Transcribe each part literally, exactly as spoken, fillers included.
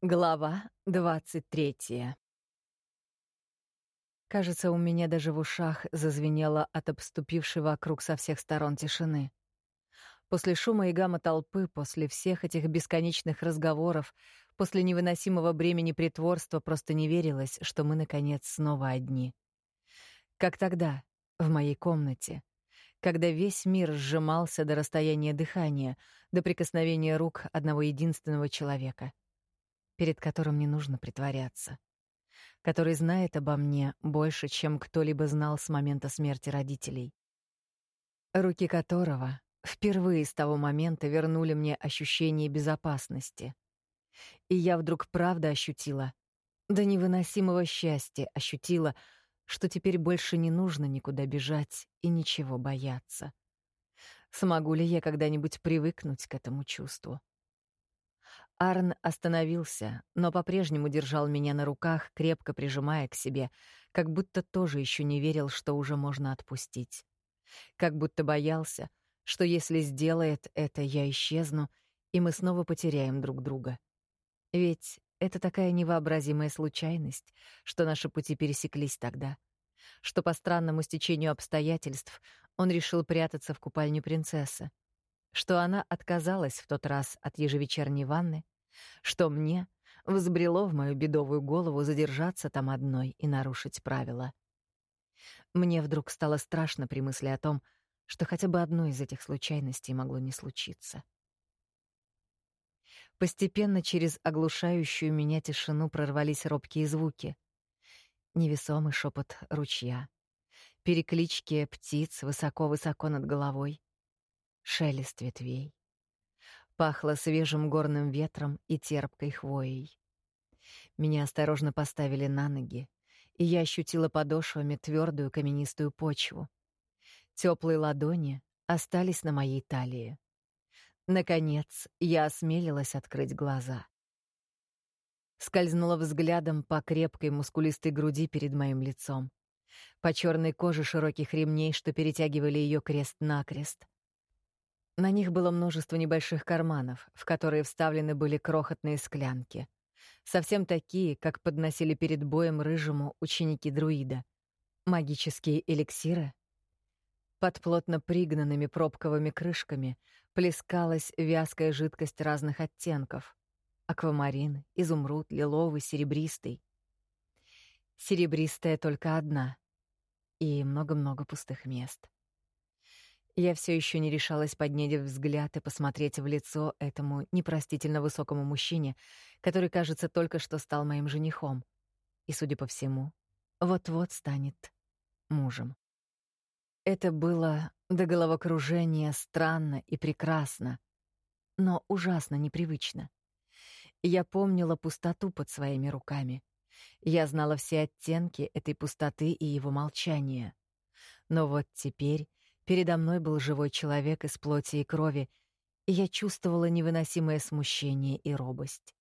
Глава двадцать третья. Кажется, у меня даже в ушах зазвенело от обступившей вокруг со всех сторон тишины. После шума и гамма толпы, после всех этих бесконечных разговоров, после невыносимого бремени притворства просто не верилось, что мы, наконец, снова одни. Как тогда, в моей комнате, когда весь мир сжимался до расстояния дыхания, до прикосновения рук одного единственного человека, перед которым не нужно притворяться, который знает обо мне больше, чем кто-либо знал с момента смерти родителей, руки которого впервые с того момента вернули мне ощущение безопасности. И я вдруг правда ощутила, до невыносимого счастья ощутила, что теперь больше не нужно никуда бежать и ничего бояться. Смогу ли я когда-нибудь привыкнуть к этому чувству? Арн остановился, но по-прежнему держал меня на руках, крепко прижимая к себе, как будто тоже еще не верил, что уже можно отпустить. Как будто боялся, что если сделает это, я исчезну, и мы снова потеряем друг друга. Ведь это такая невообразимая случайность, что наши пути пересеклись тогда, что по странному стечению обстоятельств он решил прятаться в купальне принцессы, что она отказалась в тот раз от ежевечерней ванны, что мне взбрело в мою бедовую голову задержаться там одной и нарушить правила. Мне вдруг стало страшно при мысли о том, что хотя бы одной из этих случайностей могло не случиться. Постепенно через оглушающую меня тишину прорвались робкие звуки. Невесомый шепот ручья, переклички птиц высоко-высоко над головой, шелест ветвей. Пахло свежим горным ветром и терпкой хвоей. Меня осторожно поставили на ноги, и я ощутила подошвами твердую каменистую почву. Теплые ладони остались на моей талии. Наконец, я осмелилась открыть глаза. Скользнула взглядом по крепкой мускулистой груди перед моим лицом, по черной коже широких ремней, что перетягивали ее крест-накрест. На них было множество небольших карманов, в которые вставлены были крохотные склянки, совсем такие, как подносили перед боем рыжему ученики друида. Магические эликсиры. Под плотно пригнанными пробковыми крышками плескалась вязкая жидкость разных оттенков: аквамарин, изумруд, лиловый, серебристый. Серебристая только одна, и много-много пустых мест. Я все еще не решалась поднять взгляд и посмотреть в лицо этому непростительно высокому мужчине, который, кажется, только что стал моим женихом и, судя по всему, вот-вот станет мужем. Это было до головокружения странно и прекрасно, но ужасно непривычно. Я помнила пустоту под своими руками. Я знала все оттенки этой пустоты и его молчания. Но вот теперь передо мной был живой человек из плоти и крови, и я чувствовала невыносимое смущение и робость.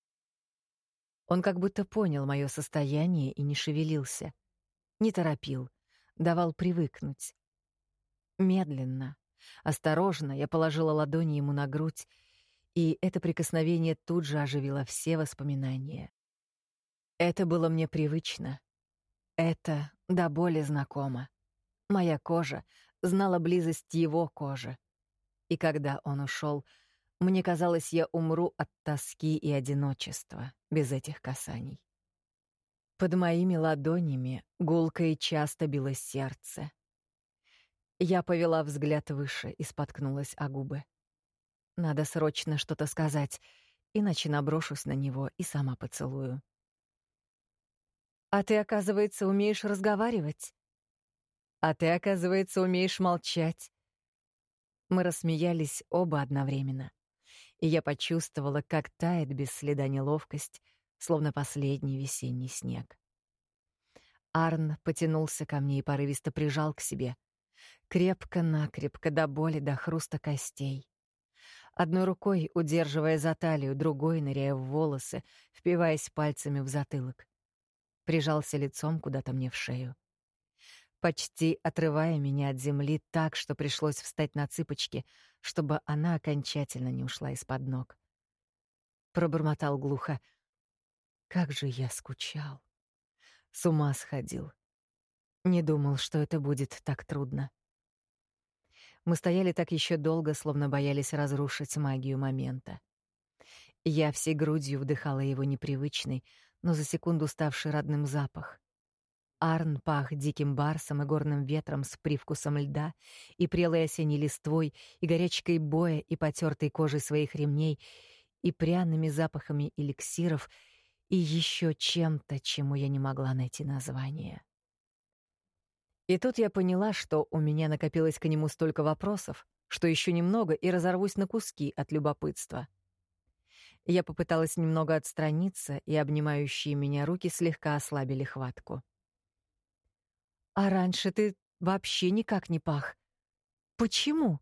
Он как будто понял моё состояние и не шевелился, не торопил, давал привыкнуть. Медленно, осторожно я положила ладони ему на грудь, и это прикосновение тут же оживило все воспоминания. Это было мне привычно. Это до боли знакомо. Моя кожа знала близость его кожи. И когда он ушел, мне казалось, я умру от тоски и одиночества без этих касаний. Под моими ладонями гулко и часто билось сердце. Я повела взгляд выше и споткнулась о губы. Надо срочно что-то сказать, иначе наброшусь на него и сама поцелую. «А ты, оказывается, умеешь разговаривать? А ты, оказывается, умеешь молчать?» Мы рассмеялись оба одновременно, и я почувствовала, как тает без следа неловкость, словно последний весенний снег. Арн потянулся ко мне и порывисто прижал к себе, крепко-накрепко, до боли, до хруста костей. Одной рукой удерживая за талию, другой ныряя в волосы, впиваясь пальцами в затылок. Прижался лицом куда-то мне в шею, почти отрывая меня от земли так, что пришлось встать на цыпочки, чтобы она окончательно не ушла из-под ног. Пробормотал глухо: Как же я скучал. С ума сходил. Не думал, что это будет так трудно. Мы стояли так еще долго, словно боялись разрушить магию момента. Я всей грудью вдыхала его непривычный, но за секунду ставший родным запах. Арн пах диким барсом и горным ветром с привкусом льда, и прелой осенней листвой, и горячкой боя, и потертой кожей своих ремней, и пряными запахами эликсиров, и еще чем-то, чему я не могла найти название. И тут я поняла, что у меня накопилось к нему столько вопросов, что еще немного и разорвусь на куски от любопытства. Я попыталась немного отстраниться, и обнимающие меня руки слегка ослабили хватку. «А раньше ты вообще никак не пах. Почему?»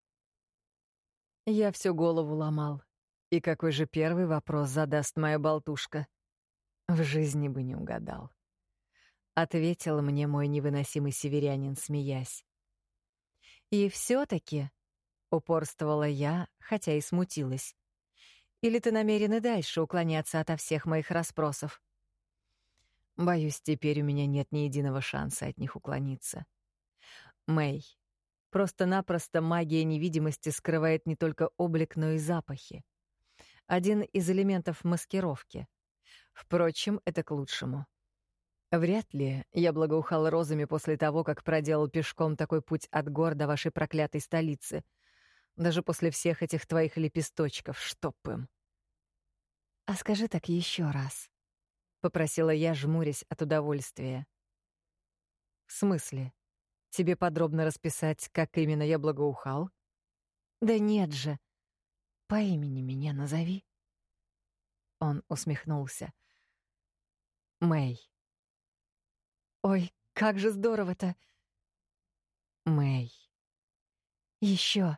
Я всю голову ломал. И какой же первый вопрос задаст моя болтушка? В жизни бы не угадал. Ответил мне мой невыносимый северянин, смеясь. «И все-таки», — упорствовала я, хотя и смутилась, «или ты намерен и дальше уклоняться ото всех моих расспросов?» Боюсь, теперь у меня нет ни единого шанса от них уклониться. Мэй, просто-напросто магия невидимости скрывает не только облик, но и запахи. Один из элементов маскировки. Впрочем, это к лучшему. Вряд ли я благоухал розами после того, как проделал пешком такой путь от гор до вашей проклятой столицы. Даже после всех этих твоих лепесточков, чтоб им. «А скажи так еще раз», — попросила я, жмурясь от удовольствия. «В смысле? Тебе подробно расписать, как именно я благоухал?» «Да нет же. По имени меня назови». Он усмехнулся. «Мэй». «Ой, как же здорово-то!» «Мэй». «Еще».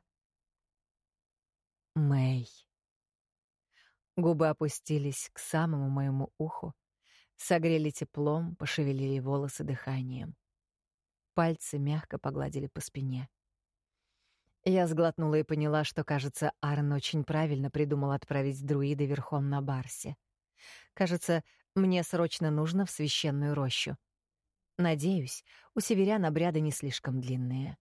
«Мэй». Губы опустились к самому моему уху, согрели теплом, пошевелили волосы дыханием. Пальцы мягко погладили по спине. Я сглотнула и поняла, что, кажется, Арн очень правильно придумал отправить друида верхом на барсе. Кажется, мне срочно нужно в священную рощу. Надеюсь, у северян обряды не слишком длинные.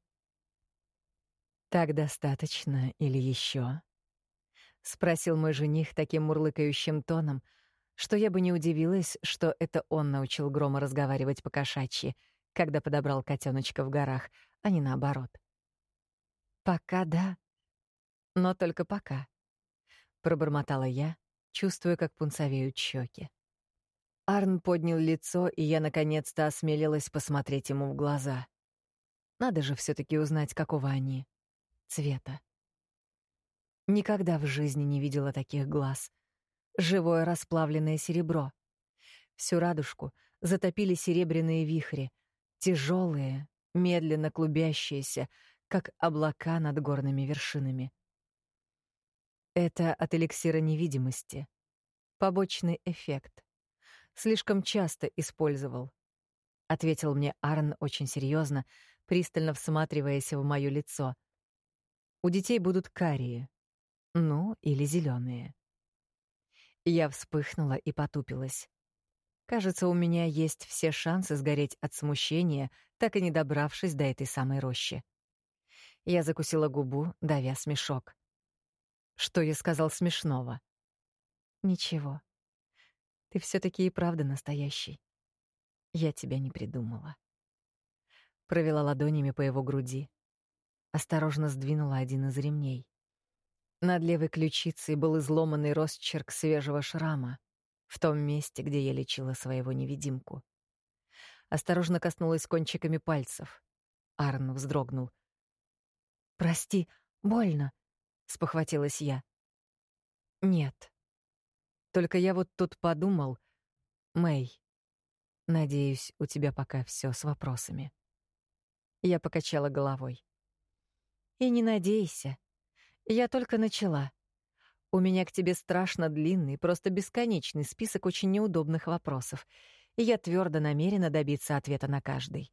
«Так достаточно или еще?» — спросил мой жених таким мурлыкающим тоном, что я бы не удивилась, что это он научил Грома разговаривать по-кошачьи, когда подобрал котеночка в горах, а не наоборот. «Пока да, но только пока», — пробормотала я, чувствуя, как пунцовеют щеки. Арн поднял лицо, и я наконец-то осмелилась посмотреть ему в глаза. Надо же все-таки узнать, какого они цвета. Никогда в жизни не видела таких глаз. Живое расплавленное серебро. Всю радужку затопили серебряные вихри, тяжелые, медленно клубящиеся, как облака над горными вершинами. Это от эликсира невидимости. Побочный эффект. Слишком часто использовал, — ответил мне Арн очень серьезно, пристально всматриваясь в моё лицо. У детей будут карие, ну, или зеленые. Я вспыхнула и потупилась. Кажется, у меня есть все шансы сгореть от смущения, так и не добравшись до этой самой рощи. Я закусила губу, давя смешок. Что я сказал смешного? Ничего. Ты все-таки и правда настоящий. Я тебя не придумала. Провела ладонями по его груди. Осторожно сдвинула один из ремней. Над левой ключицей был изломанный росчерк свежего шрама, в том месте, где я лечила своего невидимку. Осторожно коснулась кончиками пальцев. Арн вздрогнул. «Прости, больно», — спохватилась я. «Нет. Только я вот тут подумал, Мэй, надеюсь, у тебя пока все с вопросами». Я покачала головой. «И не надейся. Я только начала. У меня к тебе страшно длинный, просто бесконечный список очень неудобных вопросов, и я твердо намерена добиться ответа на каждый».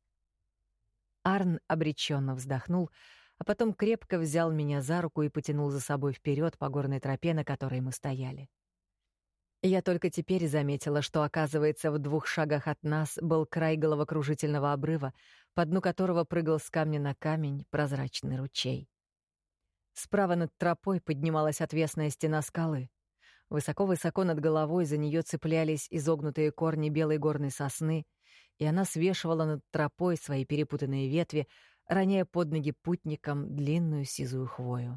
Арн обреченно вздохнул, а потом крепко взял меня за руку и потянул за собой вперед по горной тропе, на которой мы стояли. Я только теперь заметила, что, оказывается, в двух шагах от нас был край головокружительного обрыва, по дну которого прыгал с камня на камень прозрачный ручей. Справа над тропой поднималась отвесная стена скалы. Высоко-высоко над головой за нее цеплялись изогнутые корни белой горной сосны, и она свешивала над тропой свои перепутанные ветви, роняя под ноги путникам длинную сизую хвою.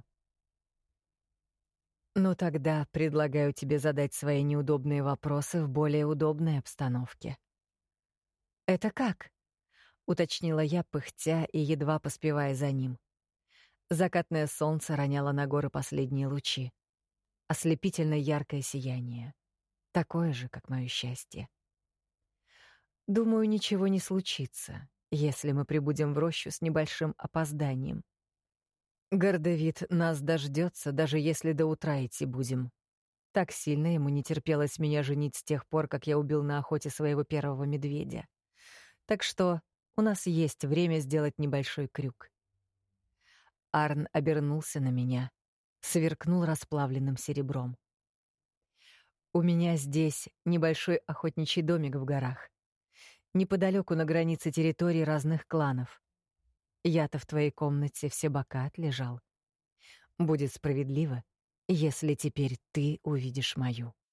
«Ну тогда предлагаю тебе задать свои неудобные вопросы в более удобной обстановке». «Это как?» — уточнила я, пыхтя и едва поспевая за ним. Закатное солнце роняло на горы последние лучи. Ослепительно яркое сияние. Такое же, как моё счастье. «Думаю, ничего не случится, если мы прибудем в рощу с небольшим опозданием. Гордовид нас дождётся, даже если до утра идти будем. Так сильно ему не терпелось меня женить с тех пор, как я убил на охоте своего первого медведя. Так что у нас есть время сделать небольшой крюк». Арн обернулся на меня, сверкнул расплавленным серебром. «У меня здесь небольшой охотничий домик в горах, неподалёку на границе территорий разных кланов. Я-то в твоей комнате все бока отлежал. Будет справедливо, если теперь ты увидишь мою».